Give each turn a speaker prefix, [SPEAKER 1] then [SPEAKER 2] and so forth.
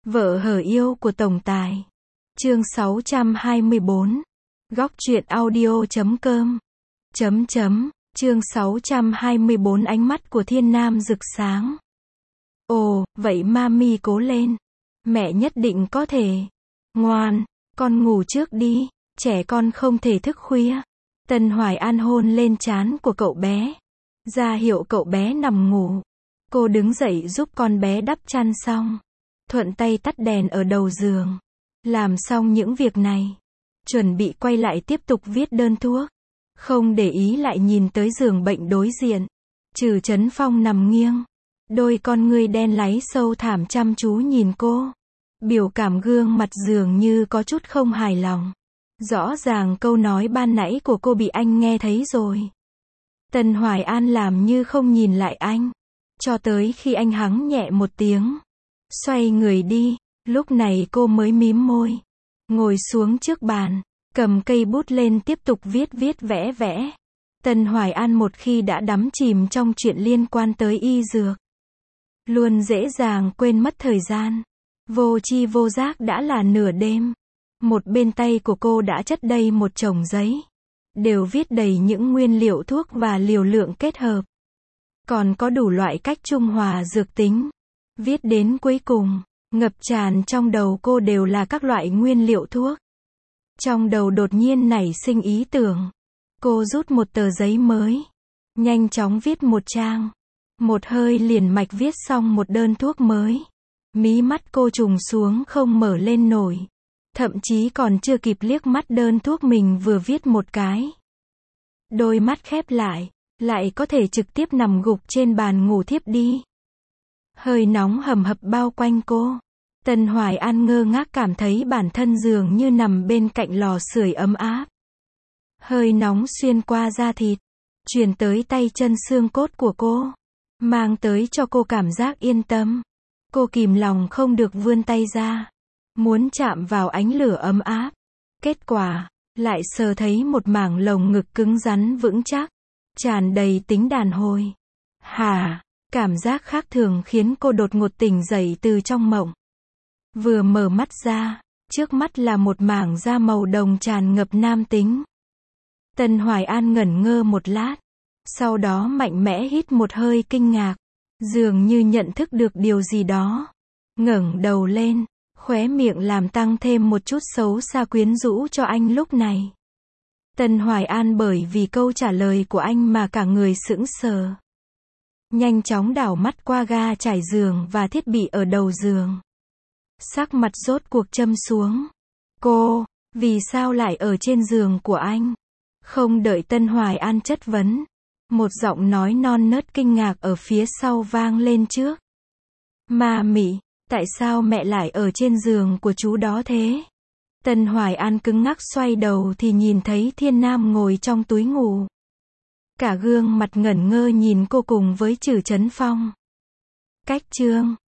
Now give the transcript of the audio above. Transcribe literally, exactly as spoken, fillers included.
[SPEAKER 1] Vợ hở yêu của tổng tài. Chương sáu trăm hai mươi bốn. Góc truyện audio chấm com. Chấm chấm. Chương sáu trăm hai mươi bốn ánh mắt của thiên nam rực sáng. Ồ, vậy mami cố lên. Mẹ nhất định có thể. Ngoan, con ngủ trước đi, trẻ con không thể thức khuya. Tân Hoài An hôn lên trán của cậu bé, ra hiệu cậu bé nằm ngủ. Cô đứng dậy giúp con bé đắp chăn xong, thuận tay tắt đèn ở đầu giường. Làm xong những việc này, chuẩn bị quay lại tiếp tục viết đơn thuốc. Không để ý lại nhìn tới giường bệnh đối diện. Trừ Chấn Phong nằm nghiêng, đôi con ngươi đen láy sâu thẳm chăm chú nhìn cô. Biểu cảm gương mặt dường như có chút không hài lòng. Rõ ràng câu nói ban nãy của cô bị anh nghe thấy rồi. Tân Hoài An làm như không nhìn lại anh, cho tới khi anh hắng nhẹ một tiếng, xoay người đi. Lúc này cô mới mím môi, ngồi xuống trước bàn, cầm cây bút lên tiếp tục viết viết vẽ vẽ. Tân Hoài An một khi đã đắm chìm trong chuyện liên quan tới y dược, luôn dễ dàng quên mất thời gian. Vô chi vô giác đã là nửa đêm. Một bên tay của cô đã chất đầy một chồng giấy, đều viết đầy những nguyên liệu thuốc và liều lượng kết hợp. Còn có đủ loại cách trung hòa dược tính. Viết đến cuối cùng, ngập tràn trong đầu cô đều là các loại nguyên liệu thuốc. Trong đầu đột nhiên nảy sinh ý tưởng. Cô rút một tờ giấy mới, nhanh chóng viết một trang. Một hơi liền mạch viết xong một đơn thuốc mới. Mí mắt cô trùng xuống không mở lên nổi. Thậm chí còn chưa kịp liếc mắt đơn thuốc mình vừa viết một cái, đôi mắt khép lại, lại có thể trực tiếp nằm gục trên bàn ngủ thiếp đi. Hơi nóng hầm hập bao quanh cô. Tân Hoài An ngơ ngác cảm thấy bản thân dường như nằm bên cạnh lò sưởi ấm áp. Hơi nóng xuyên qua da thịt, truyền tới tay chân xương cốt của cô, mang tới cho cô cảm giác yên tâm. Cô kìm lòng không được vươn tay ra, muốn chạm vào ánh lửa ấm áp. Kết quả, lại sờ thấy một mảng lồng ngực cứng rắn vững chắc, tràn đầy tính đàn hồi. Hà, cảm giác khác thường khiến cô đột ngột tỉnh dậy từ trong mộng. Vừa mở mắt ra, trước mắt là một mảng da màu đồng tràn ngập nam tính. Tân Hoài An ngẩn ngơ một lát, sau đó mạnh mẽ hít một hơi kinh ngạc, dường như nhận thức được điều gì đó. Ngẩng đầu lên, khóe miệng làm tăng thêm một chút xấu xa quyến rũ cho anh lúc này. Tân Hoài An bởi vì câu trả lời của anh mà cả người sững sờ. Nhanh chóng đảo mắt qua ga trải giường và thiết bị ở đầu giường. Sắc mặt rốt cuộc châm xuống. Cô, vì sao lại ở trên giường của anh? Không đợi Tân Hoài An chất vấn, một giọng nói non nớt kinh ngạc ở phía sau vang lên trước. Ma mị, tại sao mẹ lại ở trên giường của chú đó thế? Tân Hoài An cứng ngắc xoay đầu thì nhìn thấy Thiên Nam ngồi trong túi ngủ. Cả gương mặt ngẩn ngơ nhìn cô cùng với Trử Chấn Phong. Cách chương